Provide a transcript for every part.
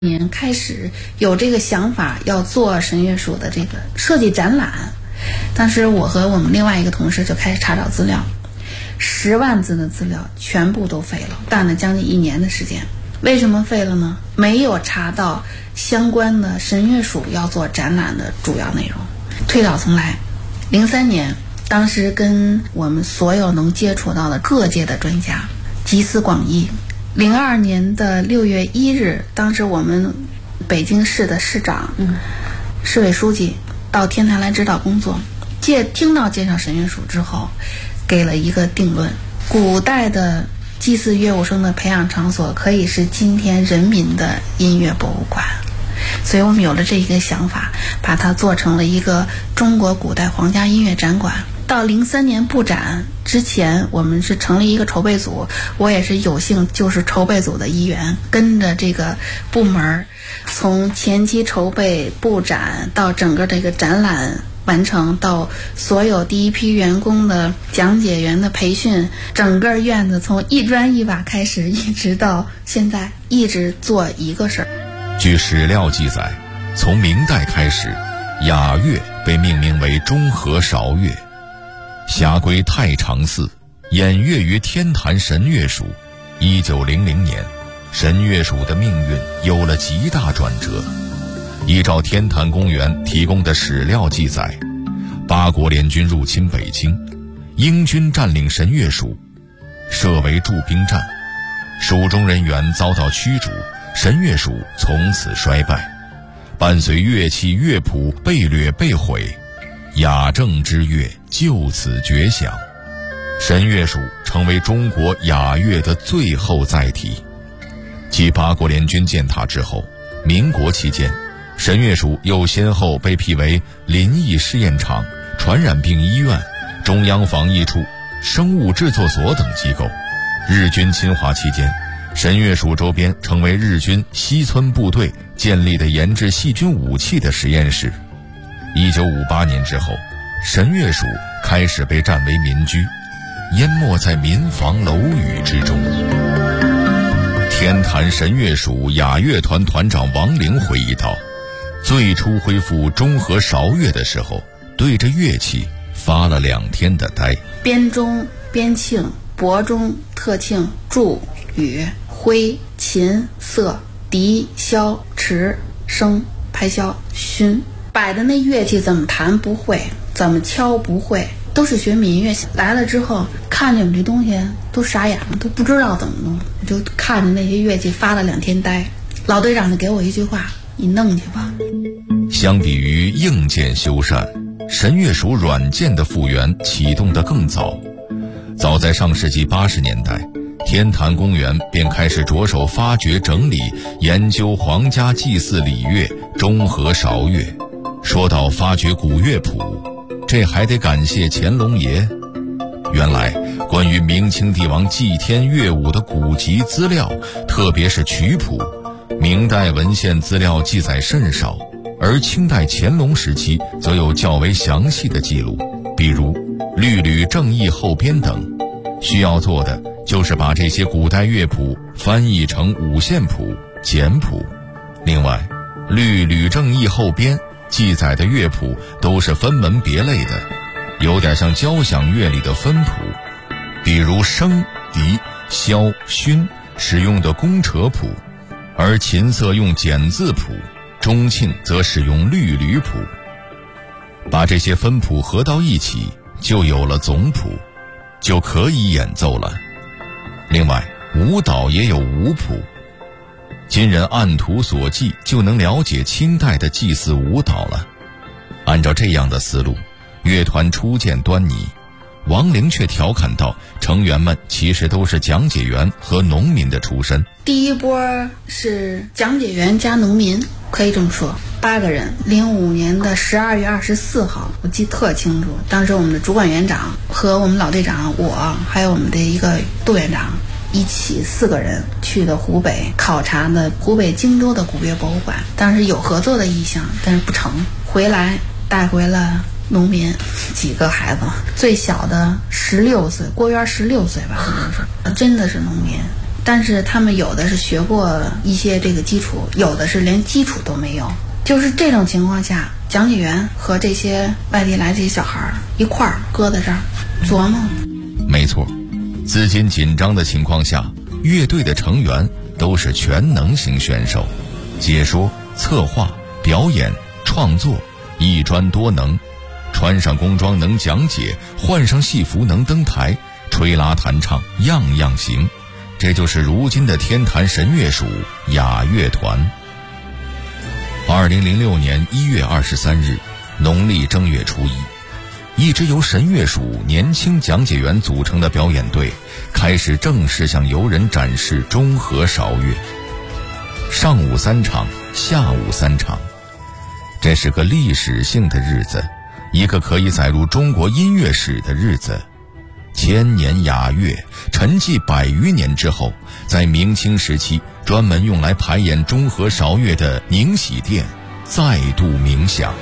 年开始有这个想法要做神乐署的这个设计展览，当时我和我们另外一个同事就开始查找资料，10万字的资料全部都废了，干了将近1年的时间。为什么废了呢？没有查到相关的神乐署要做展览的主要内容。推倒重来，03年，当时跟我们所有能接触到的各界的专家集思广益。02年的6月1日，当时我们北京市的市长、市委书记到天坛来指导工作，听到介绍神乐署之后，给了一个定论：古代的祭祀乐舞生的培养场所可以是今天人民的音乐博物馆。所以我们有了这一个想法，把它做成了一个中国古代皇家音乐展馆。到03年布展之前，我们是成立一个筹备组，我也是有幸就是筹备组的一员，跟着这个部门，从前期筹备布展到整个这个展览完成，到所有第一批员工的讲解员的培训，整个院子从一砖一瓦开始，一直到现在一直做一个事儿。 据史料记载，从明代开始，雅乐被命名为中和韶乐，辖归太常寺，演乐于天坛神乐署。1900年，神乐署的命运有了极大转折。依照天坛公园提供的史料记载，八国联军入侵北京，英军占领神乐署，设为驻兵站，署中人员遭到驱逐，神乐署从此衰败，伴随乐器乐谱被掠被毁，雅正之乐就此绝响，神乐署成为中国雅乐的最后载体。继八国联军践踏之后，民国期间，神乐署又先后被辟为临沂试验场、传染病医院、中央防疫处、生物制作所等机构。日军侵华期间，神乐署周边成为日军西村部队建立的研制细菌武器的实验室。1958年之后，神乐署开始被占为民居，淹没在民房楼宇之中。天坛神乐署雅乐团团长王玲回忆道，最初恢复中和韶乐的时候，对着乐器发了2天的呆。 编钟、编磬、拨钟、特磬、柱、羽、徽、琴、瑟、笛、箫、持、笙、拍箫、埙，摆的那乐器怎么弹不会，怎么敲不会，都是学民乐。来了之后看见我们这东西都傻眼了，都不知道怎么弄，就看着那些乐器发了2天呆。老队长就给我一句话：你弄去吧。 相比于硬件修缮，神乐署软件的复原启动得更早。早在上世纪80年代，天坛公园便开始着手发掘整理研究皇家祭祀礼乐中和韶乐。说到发掘古乐谱，这还得感谢乾隆爷。原来关于明清帝王祭天乐舞的古籍资料，特别是曲谱，明代文献资料记载甚少，而清代乾隆时期则有较为详细的记录，比如《律吕正义后编》等。需要做的就是把这些古代乐谱翻译成五线谱、简谱。另外，《律吕正义后编》记载的乐谱都是分门别类的，有点像交响乐里的分谱，比如笙、笛、箫、埙使用的宫扯谱，而琴瑟用简字谱，钟磬则使用律吕谱。把这些分谱合到一起，就有了总谱，就可以演奏了。另外，舞蹈也有舞谱，今人按图索骥就能了解清代的祭祀舞蹈了。按照这样的思路，乐团初见端倪。王玲却调侃道，成员们其实都是讲解员和农民的出身。 第一波是讲解员加农民，可以这么说，8个人。05年的12月24号，我记得特清楚，当时我们的主管园长和我们老队长，我还有我们的一个杜院长一起4个人去的湖北，考察的湖北荆州的古乐博物馆。当时有合作的意向，但是不成。回来带回了农民几个孩子，最小的16岁，郭源16岁吧，好像是，真的是农民。 但是他们有的是学过一些这个基础，有的是连基础都没有。就是这种情况下，讲解员和这些外地来这些小孩一块儿搁在这儿琢磨。 没错，资金紧张的情况下，乐队的成员都是全能型选手，解说、策划、表演、创作，一专多能，穿上工装能讲解，换上戏服能登台，吹拉弹唱样样行。这就是如今的天坛神乐署雅乐团。2006年1月23日，农历正月初一，一支由神乐署年轻讲解员组成的表演队开始正式向游人展示中和韶乐。上午3场，下午3场，这是个历史性的日子，一个可以载入中国音乐史的日子。千年雅乐沉寂100余年之后，在明清时期专门用来排演中和韶乐的宁禧殿再度鸣响。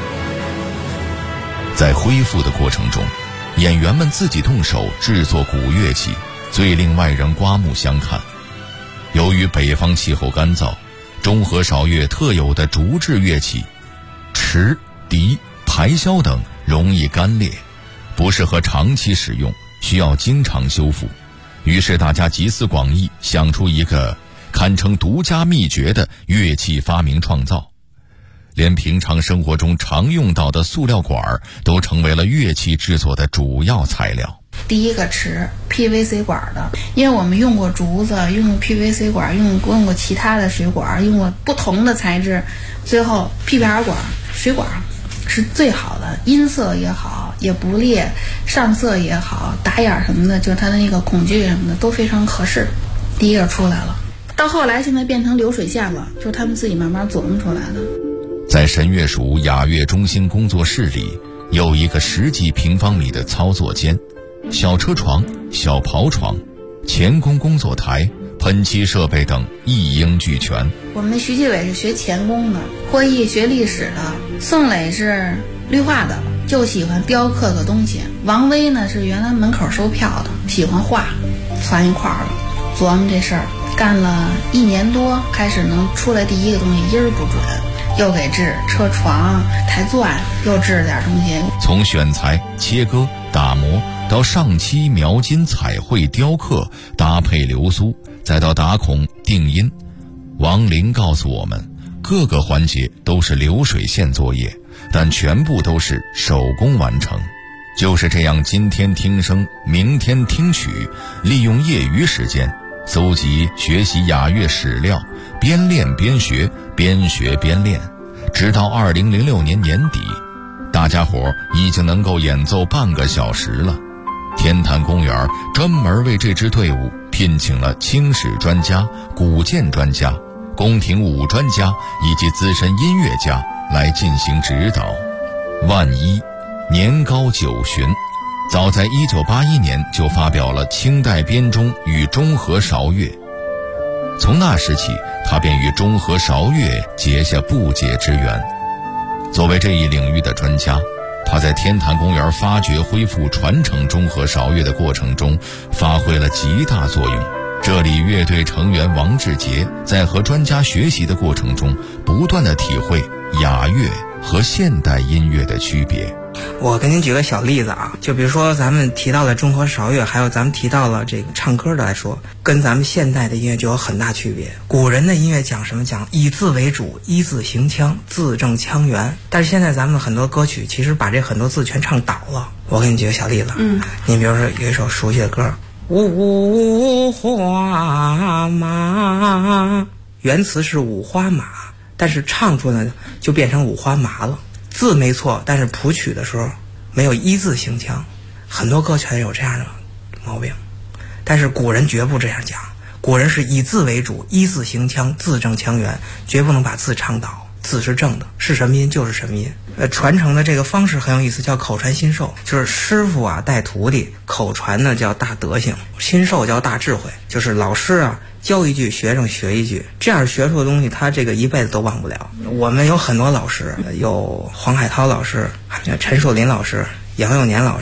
在恢复的过程中，演员们自己动手制作古乐器，最令外人刮目相看。由于北方气候干燥，中和韶乐特有的竹制乐器池、笛、排箫等容易干裂，不适合长期使用，需要经常修复。于是大家集思广益，想出一个堪称独家秘诀的乐器发明创造。连平常生活中常用到的塑料管都成为了乐器制作的主要材料。 第一个池 PVC 管的，因为我们用过竹子，用过 PVC 管，用过其他的水管，用过不同的材质，最后 PPR 管水管是最好的，音色也好，也不裂，上色也好，打眼什么的，就是它的那个孔距什么的都非常合适。第一个出来了，到后来现在变成流水线了，就是他们自己慢慢琢磨出来的。 在神乐署雅乐中心工作室里，有一个10几平方米的操作间，小车床、小刨床、钳工工作台、喷漆设备等一应俱全。 我们徐继伟是学钳工的，霍毅学历史的，宋磊是绿化的，就喜欢雕刻个东西。王威呢是原来门口收票的，喜欢画，攒一块儿了，琢磨这事儿，干了1年多，开始能出来第一个东西，音儿不准，又给制车床、台钻，又制点东西。 从选材、切割、打磨到上漆、描金、彩绘、雕刻、搭配流苏，再到打孔、定音，王林告诉我们，各个环节都是流水线作业，但全部都是手工完成。就是这样，今天听声，明天听曲，利用业余时间搜集学习雅乐史料，边练边学，边学边练，直到2006年年底，大家伙已经能够演奏半个小时了。天坛公园专门为这支队伍聘请了清史专家、古建专家、宫廷舞专家以及资深音乐家来进行指导。万一年高9旬，早在1981年就发表了清代编钟与中和韶乐，从那时起，他便与中和韶乐结下不解之缘。作为这一领域的专家，他在天坛公园发掘、恢复、传承中和韶乐的过程中发挥了极大作用。这里乐队成员王志杰在和专家学习的过程中，不断地体会雅乐和现代音乐的区别。 我给您举个小例子啊，就比如说咱们提到了中和韶乐，还有咱们提到了这个唱歌的来说，跟咱们现代的音乐就有很大区别。古人的音乐讲什么？讲以字为主，依字行腔，字正腔圆。但是现在咱们很多歌曲其实把这很多字全唱倒了。我给你举个小例子，你比如说有一首熟悉的歌，五花马，原词是五花马，但是唱出来就变成五花麻了。字没错，但是谱曲的时候没有依字行腔，很多歌全有这样的毛病。但是古人绝不这样讲，古人是以字为主，依字行腔，字正腔圆，绝不能把字唱倒，字是正的，是什么音就是什么音。传承的这个方式很有意思，叫口传心授，就是师傅啊带徒弟，口传呢叫大德行，心授叫大智慧，就是老师啊教一句，学生学一句，这样学出的东西他这个一辈子都忘不了。我们有很多老师，有黄海涛老师，还有陈树林老师，杨幼年老师，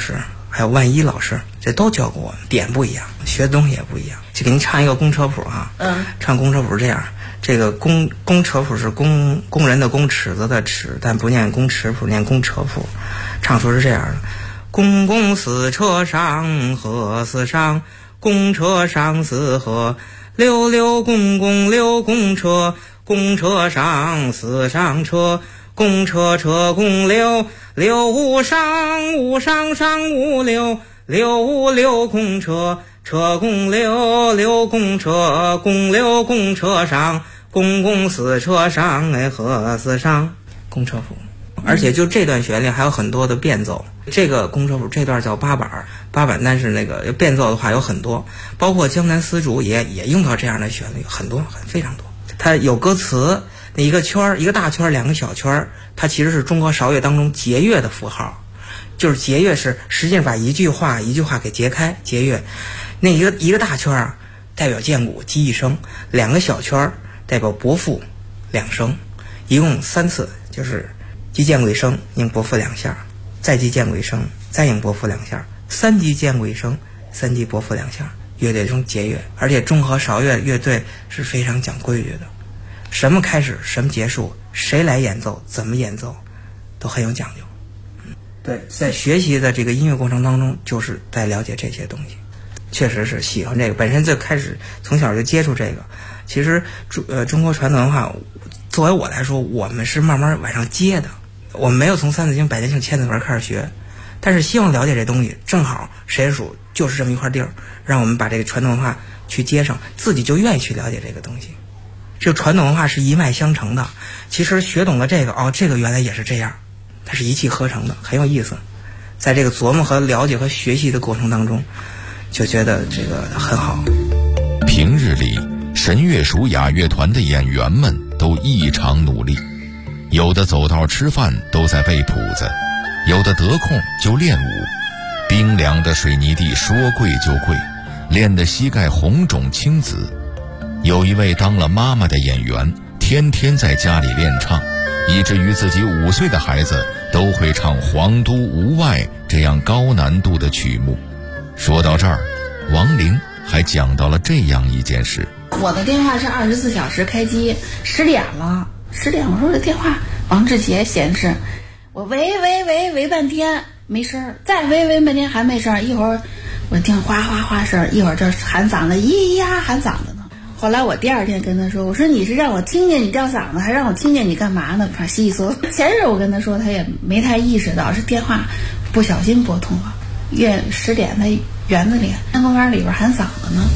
还有万一老师，这都教过我们，点不一样，学的东西也不一样。就给您唱一个公车谱哈，唱公车谱这样，这个公车谱是工人的工，尺子的尺，但不念公尺谱，念公车谱。唱出是这样的：公共四车上，河四上，公车上四河，溜溜公共溜公车，公车上四上车，公车车公溜，溜无上，无上上无溜，溜无溜公车，车公溜，溜公车，公溜公车上，公共四车上，河四上，公车谱。而且就这段旋律还有很多的变奏，这个公车谱这段叫八板，但是那个变奏的话有很多，包括江南丝竹也用到这样的旋律，很多非常多。它有歌词，那一个圈，一个大圈，两个小圈，它其实是中国韶乐当中节乐的符号，就是节乐是实际上把一句话一句话给截开，节乐。那一个大圈代表剑鼓击一声，两个小圈代表伯父两声，一共3次，就是击剑鼓一声，应伯父2下，再击剑鼓一声，再应伯父2下，3击剑鼓一声，3击伯父2下。乐队中节乐，而且中和韶乐乐队是非常讲规矩的，什么开始什么结束，谁来演奏怎么演奏都很有讲究。对，在学习的这个音乐过程当中就是在了解这些东西，确实是喜欢这个，本身就开始从小就接触这个。其实中国传统文化作为我来说，我们是慢慢往上接的，我们没有从三字经百家姓千字文开始学，但是希望了解这东西，正好实验署就是这么一块地儿，让我们把这个传统文化去接上，自己就愿意去了解这个东西。这个传统文化是一脉相承的，其实学懂了这个，这个原来也是这样，它是一气呵成的，很有意思。在这个琢磨和了解和学习的过程当中，就觉得这个很好。 平日里神乐署雅乐团的演员们都异常努力，有的走道吃饭都在背谱子，有的得空就练舞。冰凉的水泥地说跪就跪，练得膝盖红肿青紫。有一位当了妈妈的演员，天天在家里练唱，以至于自己5岁的孩子都会唱《皇都无外》这样高难度的曲目。说到这儿，王玲还讲到了这样一件事： 我的电话是24小时开机，10点了，10点我说这电话王志杰显示，我喂半天没声，再喂半天还没声，一会儿我听哗哗哗声，一会儿这喊嗓子，咿呀喊嗓子呢。后来我第2天跟他说，我说你是让我听见你叫嗓子，还让我听见你干嘛呢？他稀嗦。前日我跟他说，他也没太意识到是电话不小心拨通了。10点在园子里，山公园里边喊嗓子呢。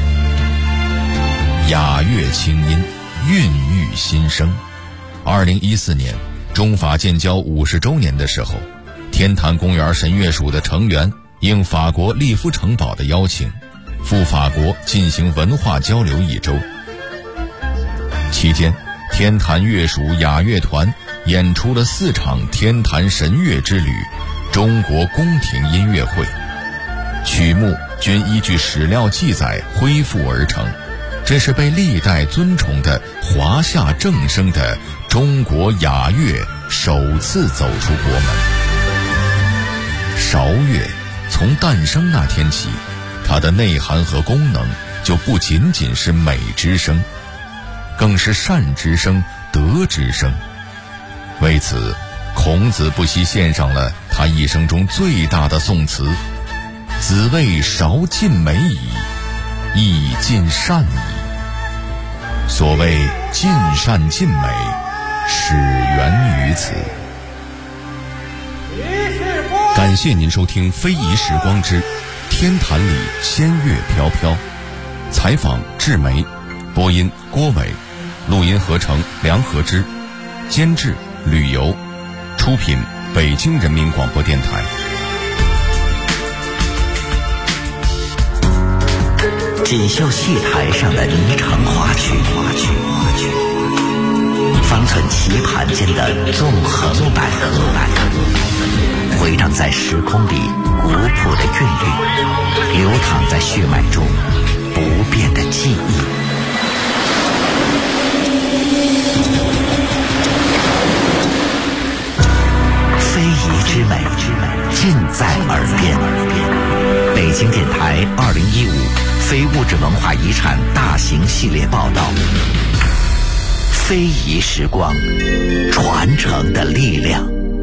雅乐清音，孕育新生。2014年中法建交50周年的时候，天坛公园神乐署的成员应法国利夫城堡的邀请，赴法国进行文化交流1周。期间，天坛乐署雅乐团演出了4场天坛神乐之旅中国宫廷音乐会，曲目均依据史料记载恢复而成，这是被历代尊崇的华夏正声的中国雅乐首次走出国门。韶乐从诞生那天起，它的内涵和功能就不仅仅是美之声，更是善之声、德之声。为此，孔子不惜献上了他一生中最大的颂词：子谓韶尽美矣，亦尽善矣。所谓尽善尽美，始源于此。感谢您收听《非遗时光之天坛里仙乐飘飘》，采访志梅，播音郭伟，录音合成梁和之，监制旅游，出品北京人民广播电台。 锦绣戏台上的霓裳花曲，方寸棋盘间的纵横捭阖，回荡在时空里古朴的韵律，流淌在血脉中不变的记忆。非遗之美，尽在耳边。 台2015非物质文化遗产大型系列报道，非遗时光，传承的力量。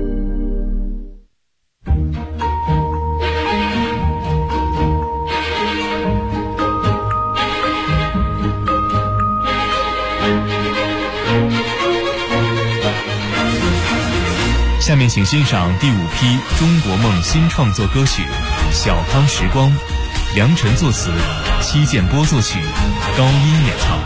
下面请欣赏第5批中国梦新创作歌曲《小康时光》，梁晨作词，戚建波作曲，高音演唱。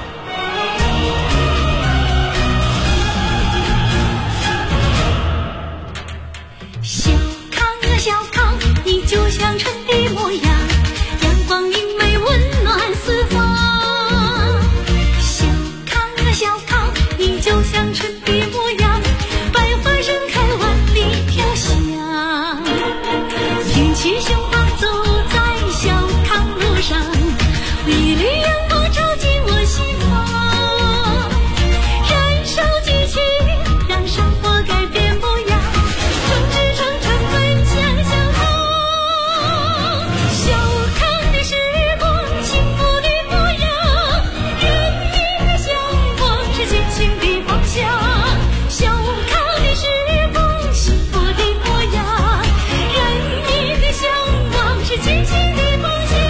小康啊小康，你就像春的模样，阳光明媚温暖四方。小康啊小康，你就像春的模样，百花盛开万里飘香。挺起胸膛走在小康路上，美丽阳光照进我心房，燃烧激情，让生活改变模样，众志成城奔向小康。小康的时光，幸福的模样，人民的向往是前行的方向。小康的时光，幸福的模样，人民的向往是前行的方向。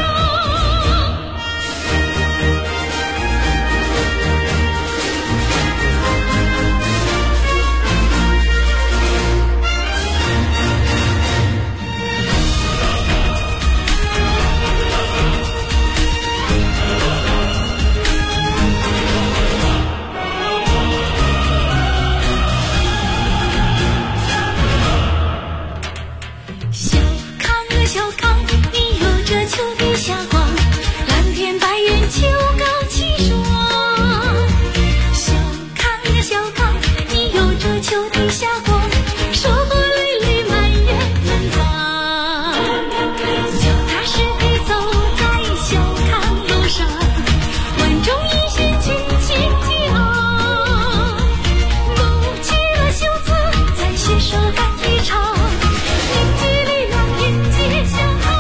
小康啊小康，你有着秋的霞光，蓝天白云秋高气爽。小康啊小康，你有着秋的霞光，收获累累满园芬芳。脚踏实地走在小康路上，万众一心群情激昂，鼓起了袖子再携手干一场，凝聚力量迎接小康。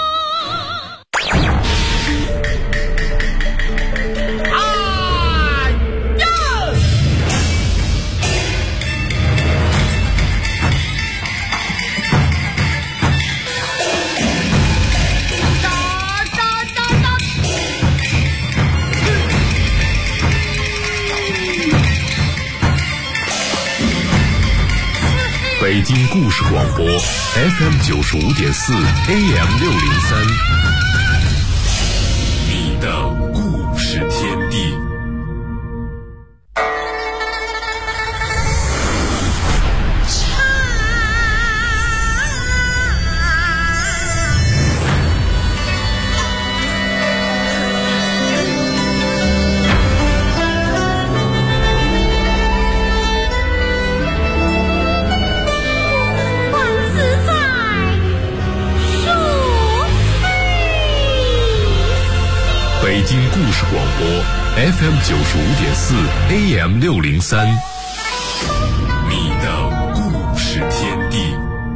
北京故事广播 FM 95.4 AM 603，你的故事天地。北京故事广播 FM 95.4 AM 603，你的故事天地。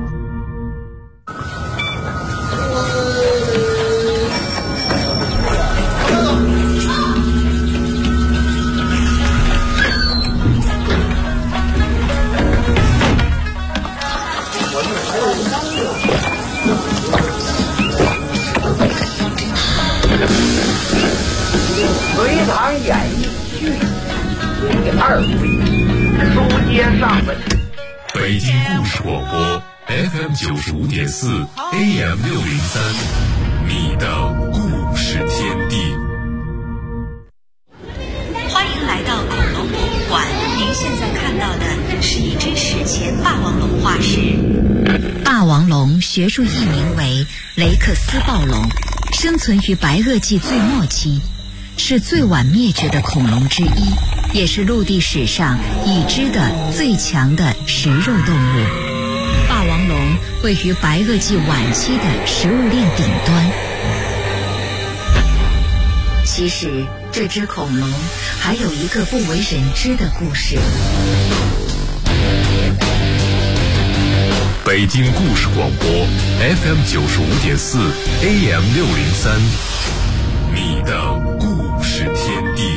隋唐演义续第2回，书接上文。 北京故事广播 FM 95.4 AM 603，你的故事天地。 欢迎来到恐龙博物馆，您现在看到的是一只史前霸王龙化石。霸王龙学术译名为雷克斯暴龙，生存于白垩纪最末期，是最晚灭绝的恐龙之一，也是陆地史上已知的最强的食肉动物。霸王龙位于白垩纪晚期的食物链顶端。其实这只恐龙还有一个不为人知的故事。 北北京故事广播 FM95.4 AM603，你的故事天地。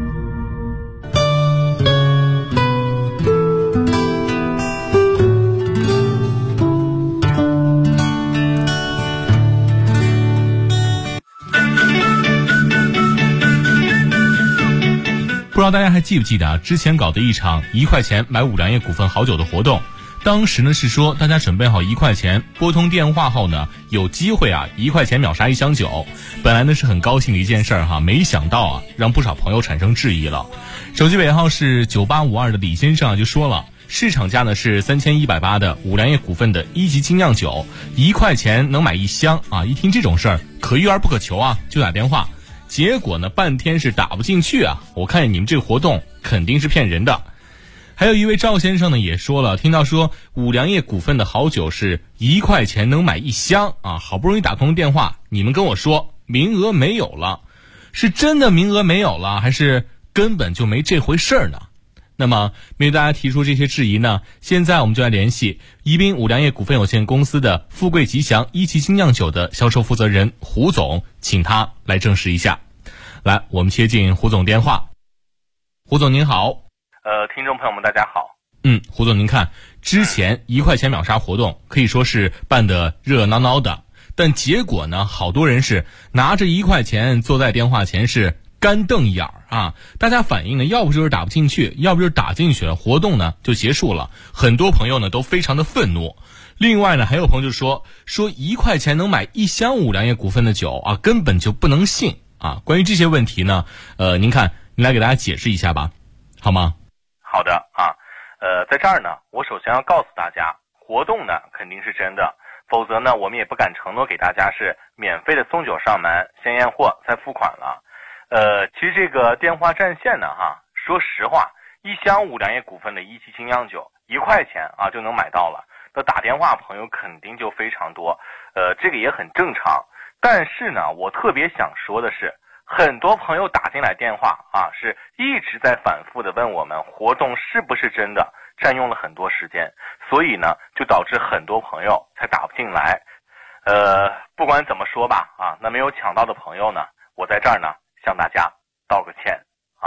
不知道大家还记不记得之前搞的一场1块钱买五粮液股份好酒的活动，当时呢是说大家准备好1块钱，拨通电话后呢有机会1块钱秒杀1箱酒。本来呢是很高兴的一件事哈，没想到让不少朋友产生质疑了。手机尾号是9852的李先生就说了，市场价呢是3180的五粮液股份的1级精酿酒，1块钱能买1箱一听这种事儿可遇而不可求就打电话。结果呢半天是打不进去我看你们这个活动肯定是骗人的。还有一位赵先生呢也说了，听到说五粮液股份的好酒是1块钱能买1箱好不容易打通电话，你们跟我说名额没有了，是真的名额没有了，还是根本就没这回事儿呢？那么面对大家提出这些质疑呢，现在我们就来联系宜宾五粮液股份有限公司的富贵吉祥1级精酿酒的销售负责人胡总，请他来证实一下。来，我们接进胡总电话。胡总您好。 听众朋友们大家好。 胡总您看，之前1块钱秒杀活动可以说是办得热热闹闹的，但结果呢好多人是拿着1块钱坐在电话前是干瞪眼大家反映呢要不就是打不进去，要不就是打进去了，活动呢就结束了。很多朋友呢都非常的愤怒。另外呢还有朋友就说1块钱能买1箱五粮液股份的酒根本就不能信关于这些问题呢您看您来给大家解释一下吧，好吗？ 好的在这儿呢我首先要告诉大家，活动呢肯定是真的，否则呢我们也不敢承诺给大家是免费的送酒上门，先验货再付款了。其实这个电话占线呢说实话，1箱五粮液股份的1级精酿酒1块钱就能买到了，那打电话朋友肯定就非常多，这个也很正常。但是呢我特别想说的是，很多朋友打进来电话是一直在反复的问我们活动是不是真的，占用了很多时间，所以呢就导致很多朋友才打不进来。不管怎么说吧那没有抢到的朋友呢，我在这儿呢向大家道个歉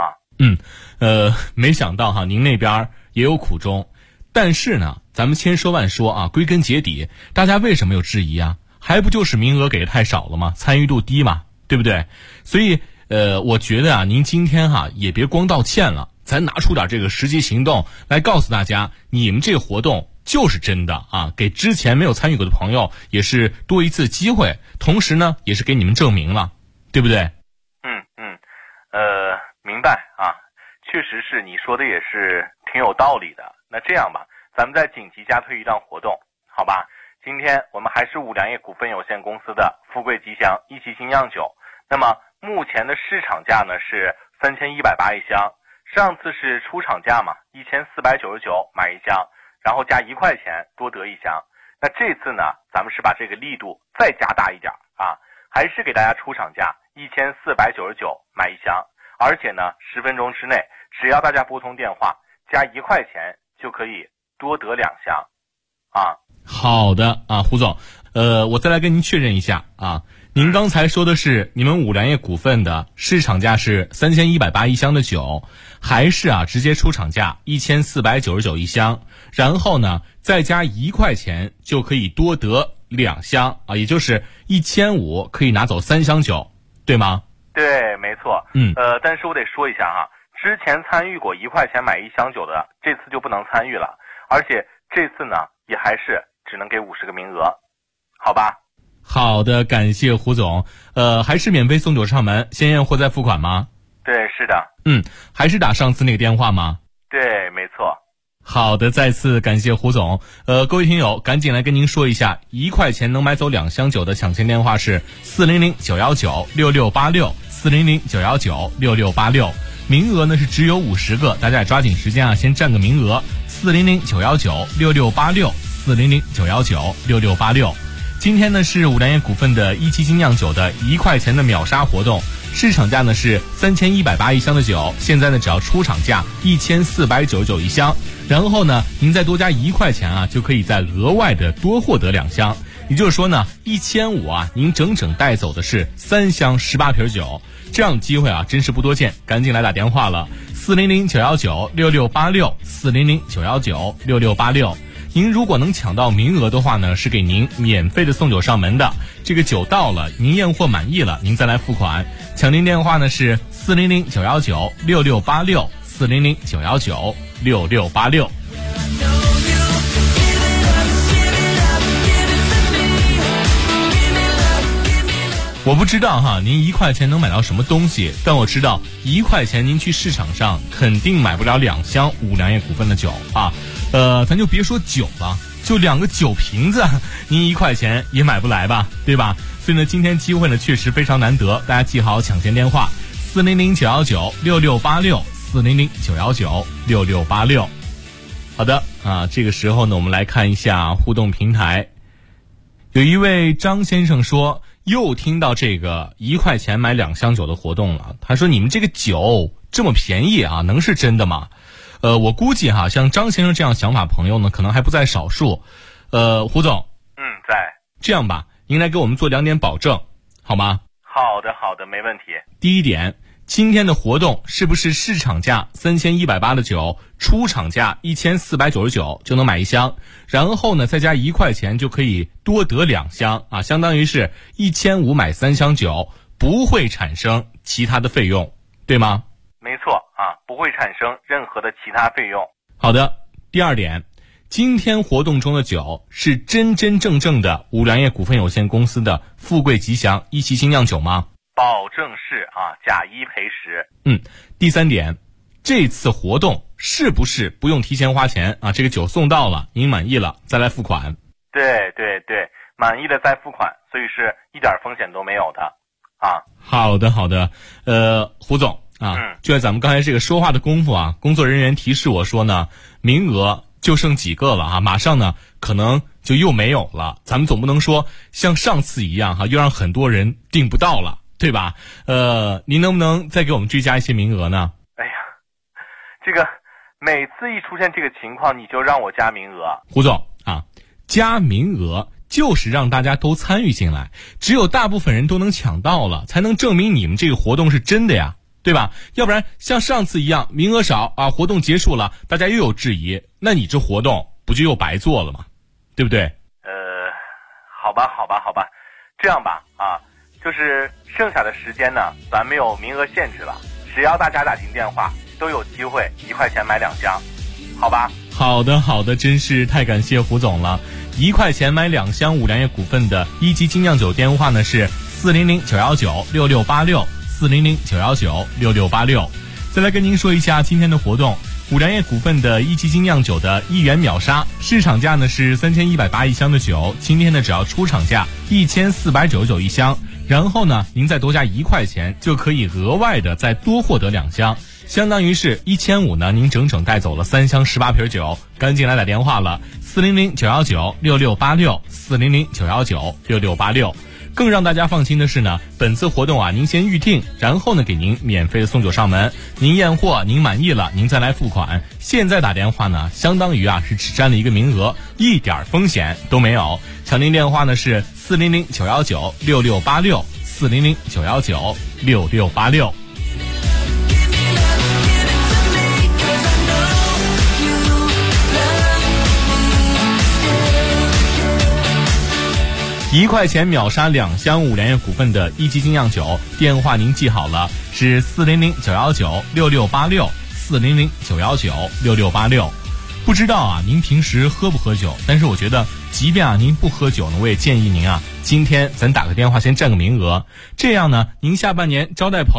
没想到您那边也有苦衷。但是呢咱们千说万说归根结底大家为什么有质疑还不就是名额给的太少了吗？参与度低嘛，对不对？所以我觉得您今天也别光道歉了，咱拿出点这个实际行动来告诉大家，你们这个活动就是真的给之前没有参与过的朋友也是多一次机会，同时呢也是给你们证明了，对不对？ 明白确实是你说的也是挺有道理的。那这样吧，咱们再紧急加推一档活动，好吧？今天我们还是五粮液股份有限公司的富贵吉祥1级精酿酒，那么目前的市场价呢是3180一箱，上次是出厂价嘛，1499买1箱，然后加1块钱多得1箱。那这次呢咱们是把这个力度再加大一点还是给大家出厂价1499买1箱，而且呢10分钟之内只要大家拨通电话加1块钱就可以多得2箱好的胡总，我再来跟您确认一下您刚才说的是你们五粮液股份的市场价是3180一箱的酒，还是直接出厂价1499一箱，然后呢再加1块钱就可以多得2箱也就是1500可以拿走3箱酒，对吗？ 对，没错。但是我得说一下之前参与过1块钱买1箱酒的，这次就不能参与了，而且这次呢也还是只能给50个名额，好吧？ 好的，感谢胡总。还是免费送酒上门，先验货再付款吗？ 对，是的。 还是打上次那个电话吗？ 对，没错。 好的，再次感谢胡总。各位听友，赶紧来跟您说一下，1块钱能买走2箱酒的抢钱电话是400-919-6686，400-919-6686。名额呢是只有50个，大家也抓紧时间先占个名额。400-919-6686，400-919-6686。今天呢是五粮液股份的1级精酿酒的1块钱的秒杀活动， 市场价呢是3180一箱的酒，现在呢只要出厂价1499一箱，然后呢您再多加1块钱啊，就可以再额外的多获得2箱。也就是说呢，1500啊，您整整带走的是3箱18瓶酒，这样的机会啊，真是不多见，赶紧来打电话了，400-919-6686，400-919-6686。您如果能抢到名额的话呢，是给您免费的送酒上门的。这个酒到了，您验货满意了，您再来付款。抢您电话呢是400-919-6686，400-919-6686。我不知道哈，您1块钱能买到什么东西，但我知道1块钱您去市场上肯定买不了2箱五粮液股份的酒啊。咱就别说酒了，就2个酒瓶子，您1块钱也买不来吧，对吧？所以呢，今天机会呢确实非常难得，大家记好抢先电话：400-919-6686，400-919-6686。好的啊，这个时候呢，我们来看一下互动平台。有一位张先生说，又听到这个1块钱买2箱酒的活动了。他说，你们这个酒这么便宜啊，能是真的吗？我估计哈，像张先生这样想法朋友呢，可能还不在少数。胡总， 在。 这样吧，您来给我们做2点保证，好吗？ 好的，没问题。 第一点，今天的活动是不是市场价3180的酒，出厂价1499就能买1箱，然后呢再加1块钱就可以多得2箱啊，相当于是1500买3箱酒，不会产生其他的费用，对吗？ 没错啊，不会产生任何的其他费用。 好的，第二点，今天活动中的酒是真真正正的五粮液股份有限公司的富贵吉祥一期精酿酒吗？ 保证是啊，假一赔10。 第三点，这次活动是不是不用提前花钱啊？这个酒送到了，您满意了再来付款。 对，满意了再付款，所以是一点风险都没有的啊。 好的，胡总啊，就在咱们刚才这个说话的功夫啊，工作人员提示我说呢，名额就剩几个了啊，马上呢可能就又没有了。咱们总不能说像上次一样哈，又让很多人订不到了，对吧？您能不能再给我们追加一些名额呢？ 哎呀，这个每次一出现这个情况，你就让我加名额。 胡总啊，加名额就是让大家都参与进来，只有大部分人都能抢到了，才能证明你们这个活动是真的呀，对吧？要不然像上次一样名额少啊，活动结束了大家又有质疑，那你这活动不就又白做了吗？对不对？ 好吧，这样吧啊，就是剩下的时间呢，咱没有名额限制了，只要大家打进电话都有机会1块钱买2箱，好吧？ 好的，真是太感谢胡总了。1块钱买2箱五粮液股份的一级精酿酒电话呢是400-919-6686，400-919-6686。再来跟您说一下今天的活动，五粮液股份的一级精酿酒的1元秒杀，市场价呢是3180一箱的酒，今天呢只要出厂价1499一箱，然后呢您再多加1块钱就可以额外的再多获得2箱，相当于是1500呢，您整整带走了3箱18瓶酒，赶紧来打电话了，400-919-6686，400-919-6686。更让大家放心的是呢，本次活动啊，您先预定，然后呢给您免费的送酒上门，您验货您满意了，您再来付款。现在打电话呢，相当于啊是只占了一个名额，一点风险都没有。抢您电话呢是400-919-6686，400-919-6686。1块钱秒杀2箱五粮液股份的一级精酿酒，电话您记好了，是400-919-6686，400-919-6686。不知道啊，您平时喝不喝酒？但是我觉得，即便啊您不喝酒呢，我也建议您啊，今天咱打个电话先占个名额，这样呢，您下半年招待朋友